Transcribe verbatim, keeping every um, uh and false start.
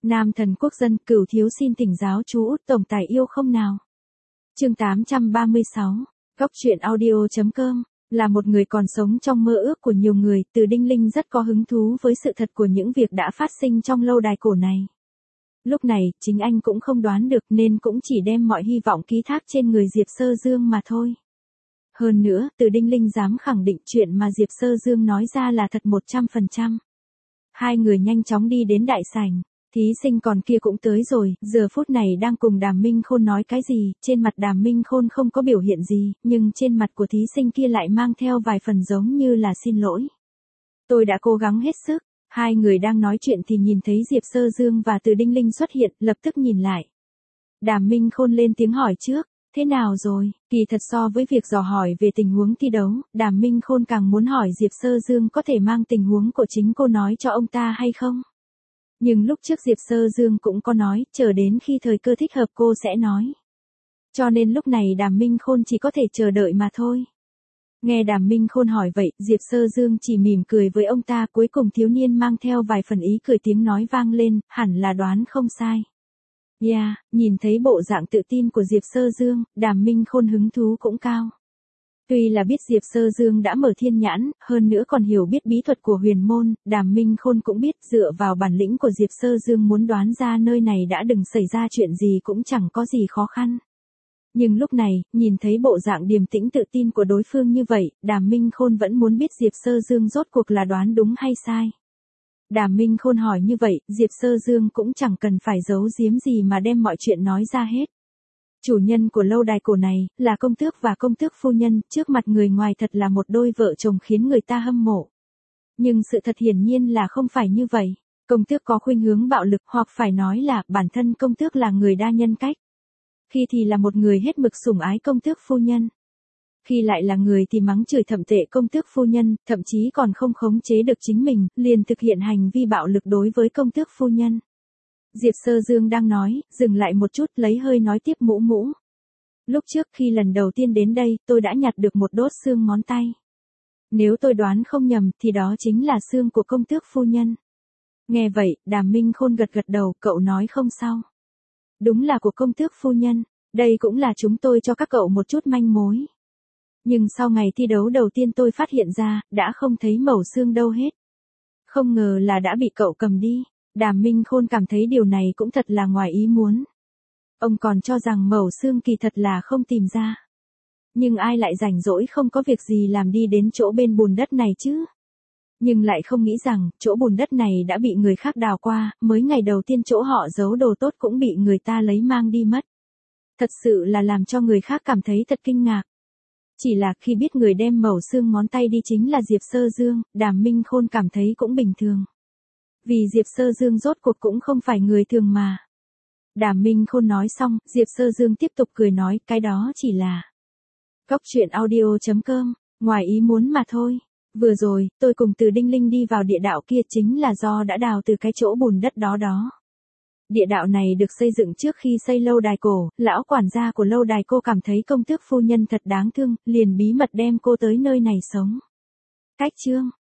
Nam thần quốc dân, Cửu thiếu xin thỉnh giáo chú Út tổng tài yêu không nào. Chương tám trăm ba mươi sáu, Góc truyện audio.com, là một người còn sống trong mơ ước của nhiều người, Từ Đinh Linh rất có hứng thú với sự thật của những việc đã phát sinh trong lâu đài cổ này. Lúc này, chính anh cũng không đoán được nên cũng chỉ đem mọi hy vọng ký thác trên người Diệp Sơ Dương mà thôi. Hơn nữa, Từ Đinh Linh dám khẳng định chuyện mà Diệp Sơ Dương nói ra là thật một trăm phần trăm. Hai người nhanh chóng đi đến đại sảnh. Thí sinh còn kia cũng tới rồi, giờ phút này đang cùng Đàm Minh Khôn nói cái gì, trên mặt Đàm Minh Khôn không có biểu hiện gì, nhưng trên mặt của thí sinh kia lại mang theo vài phần giống như là xin lỗi. Tôi đã cố gắng hết sức, hai người đang nói chuyện thì nhìn thấy Diệp Sơ Dương và Từ Đinh Linh xuất hiện, lập tức nhìn lại. Đàm Minh Khôn lên tiếng hỏi trước, thế nào rồi, kỳ thật so với việc dò hỏi về tình huống thi đấu, Đàm Minh Khôn càng muốn hỏi Diệp Sơ Dương có thể mang tình huống của chính cô nói cho ông ta hay không. Nhưng lúc trước Diệp Sơ Dương cũng có nói, chờ đến khi thời cơ thích hợp cô sẽ nói. Cho nên lúc này Đàm Minh Khôn chỉ có thể chờ đợi mà thôi. Nghe Đàm Minh Khôn hỏi vậy, Diệp Sơ Dương chỉ mỉm cười với ông ta, cuối cùng thiếu niên mang theo vài phần ý cười tiếng nói vang lên, hẳn là đoán không sai. Yeah, nhìn thấy bộ dạng tự tin của Diệp Sơ Dương, Đàm Minh Khôn hứng thú cũng cao. Tuy là biết Diệp Sơ Dương đã mở thiên nhãn, hơn nữa còn hiểu biết bí thuật của huyền môn, Đàm Minh Khôn cũng biết dựa vào bản lĩnh của Diệp Sơ Dương muốn đoán ra nơi này đã đừng xảy ra chuyện gì cũng chẳng có gì khó khăn. Nhưng lúc này, nhìn thấy bộ dạng điềm tĩnh tự tin của đối phương như vậy, Đàm Minh Khôn vẫn muốn biết Diệp Sơ Dương rốt cuộc là đoán đúng hay sai. Đàm Minh Khôn hỏi như vậy, Diệp Sơ Dương cũng chẳng cần phải giấu giếm gì mà đem mọi chuyện nói ra hết. Chủ nhân của lâu đài cổ này, là công tước và công tước phu nhân, trước mặt người ngoài thật là một đôi vợ chồng khiến người ta hâm mộ. Nhưng sự thật hiển nhiên là không phải như vậy. Công tước có khuynh hướng bạo lực, hoặc phải nói là bản thân công tước là người đa nhân cách. Khi thì là một người hết mực sủng ái công tước phu nhân. Khi lại là người thì mắng chửi thậm tệ công tước phu nhân, thậm chí còn không khống chế được chính mình, liền thực hiện hành vi bạo lực đối với công tước phu nhân. Diệp Sơ Dương đang nói, dừng lại một chút lấy hơi nói tiếp mũ mũ. Lúc trước khi lần đầu tiên đến đây, tôi đã nhặt được một đốt xương ngón tay. Nếu tôi đoán không nhầm thì đó chính là xương của công tước phu nhân. Nghe vậy, Đàm Minh Khôn gật gật đầu, cậu nói không sao. Đúng là của công tước phu nhân, đây cũng là chúng tôi cho các cậu một chút manh mối. Nhưng sau ngày thi đấu đầu tiên tôi phát hiện ra, đã không thấy mẩu xương đâu hết. Không ngờ là đã bị cậu cầm đi. Đàm Minh Khôn cảm thấy điều này cũng thật là ngoài ý muốn. Ông còn cho rằng mẩu xương kỳ thật là không tìm ra. Nhưng ai lại rảnh rỗi không có việc gì làm đi đến chỗ bên bùn đất này chứ? Nhưng lại không nghĩ rằng, chỗ bùn đất này đã bị người khác đào qua, mới ngày đầu tiên chỗ họ giấu đồ tốt cũng bị người ta lấy mang đi mất. Thật sự là làm cho người khác cảm thấy thật kinh ngạc. Chỉ là khi biết người đem mẩu xương ngón tay đi chính là Diệp Sơ Dương, Đàm Minh Khôn cảm thấy cũng bình thường. Vì Diệp Sơ Dương rốt cuộc cũng không phải người thường mà. Đàm Minh Khôn nói xong, Diệp Sơ Dương tiếp tục cười nói, cái đó chỉ là Góc truyện audio.com, ngoài ý muốn mà thôi. Vừa rồi, tôi cùng Từ Đinh Linh đi vào địa đạo kia chính là do đã đào từ cái chỗ bùn đất đó đó. Địa đạo này được xây dựng trước khi xây lâu đài cổ, lão quản gia của lâu đài cô cảm thấy công tước phu nhân thật đáng thương, liền bí mật đem cô tới nơi này sống. Cách chương